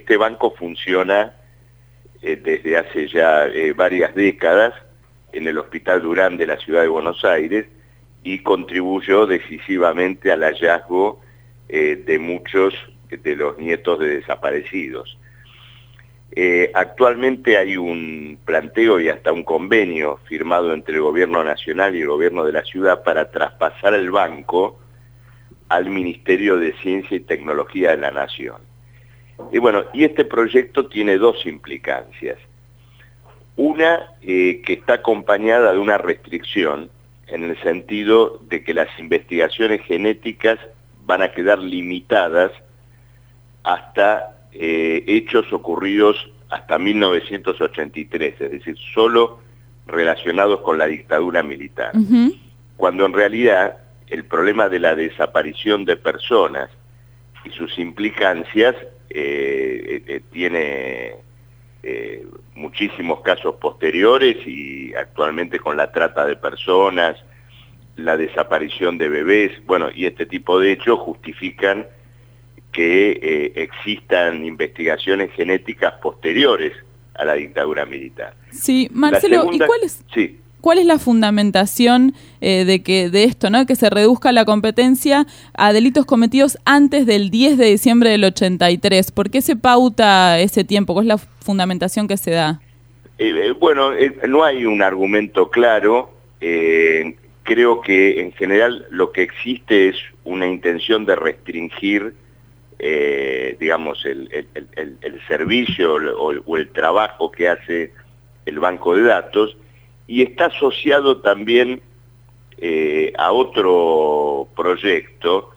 este banco funciona desde hace ya varias décadas en el Hospital Durán de la Ciudad de Buenos Aires y contribuyó decisivamente al hallazgo de muchos de los nietos de desaparecidos. Actualmente hay un planteo y hasta un convenio firmado entre el Gobierno Nacional y el Gobierno de la Ciudad para traspasar el banco al Ministerio de Ciencia y Tecnología de la Nación. Y bueno, y este proyecto tiene dos implicancias. Una, que está acompañada de una restricción, en el sentido de que las investigaciones genéticas van a quedar limitadas hasta hechos ocurridos hasta 1983, es decir, solo relacionados con la dictadura militar. Cuando en realidad el problema de la desaparición de personas y sus implicancias tiene muchísimos casos posteriores y actualmente con la trata de personas, la desaparición de bebés, bueno, y este tipo de hechos justifican que existan investigaciones genéticas posteriores a la dictadura militar. Sí, Marcelo, segunda, ¿y cuál es la fundamentación de esto, ¿no? Que se reduzca la competencia a delitos cometidos antes del 10 de diciembre del 83? ¿Por qué se pauta ese tiempo? ¿Cuál es la fundamentación que se da? Bueno, no hay un argumento claro. Creo que en general lo que existe es una intención de restringir digamos, el servicio o el trabajo que hace el banco de datos, y está asociado también a otro proyecto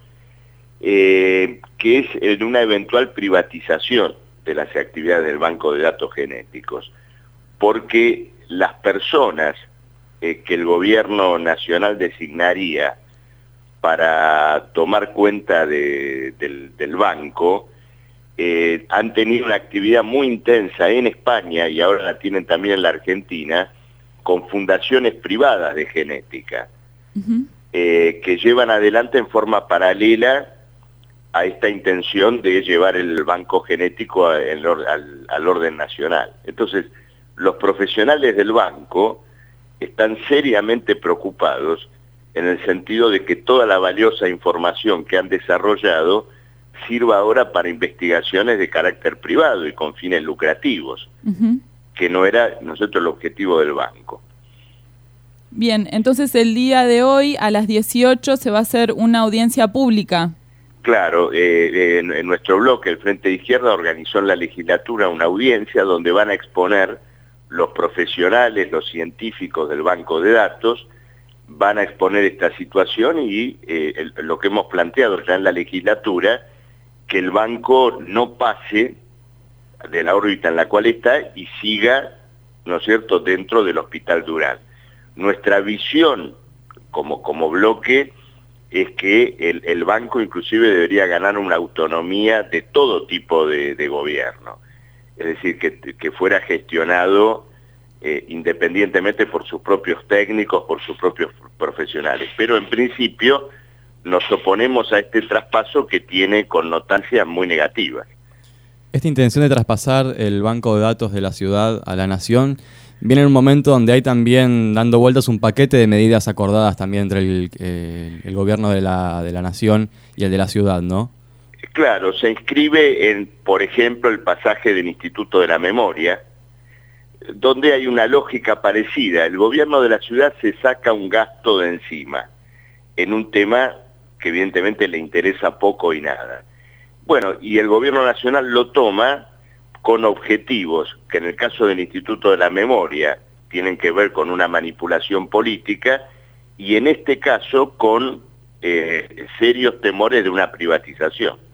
que es el de una eventual privatización de las actividades del banco de datos genéticos, porque las personas que el gobierno nacional designaría para tomar cuenta del banco, han tenido una actividad muy intensa en España y ahora la tienen también en la Argentina, con fundaciones privadas de genética, que llevan adelante en forma paralela a esta intención de llevar el banco genético al orden nacional. Entonces, los profesionales del banco están seriamente preocupados en el sentido de que toda la valiosa información que han desarrollado sirva ahora para investigaciones de carácter privado y con fines lucrativos, que no era, ¿no es cierto?, el objetivo del banco. Bien, entonces el día de hoy a las 18 se va a hacer una audiencia pública. Claro, en nuestro bloque, el Frente de Izquierda, organizó en la legislatura una audiencia donde van a exponer los profesionales, los científicos del banco de datos, van a exponer esta situación y lo que hemos planteado ya en la legislatura, que el banco no pase de la órbita en la cual está y siga, ¿no es cierto?, dentro del Hospital Durán. Nuestra visión como bloque es que el banco inclusive debería ganar una autonomía de todo tipo de gobierno, es decir, que fuera gestionado independientemente por sus propios técnicos, por sus propios profesionales. Pero en principio nos oponemos a este traspaso que tiene connotancias muy negativas. Esta intención de traspasar el banco de datos de la ciudad a la nación viene en un momento donde hay también dando vueltas un paquete de medidas acordadas también entre el gobierno de la nación y el de la ciudad, ¿no? Claro, se inscribe en, por ejemplo, el pasaje del Instituto de la Memoria, donde hay una lógica parecida. El gobierno de la ciudad se saca un gasto de encima en un tema que evidentemente le interesa poco y nada. Bueno, y el gobierno nacional lo toma con objetivos que en el caso del Instituto de la Memoria tienen que ver con una manipulación política y en este caso con serios temores de una privatización.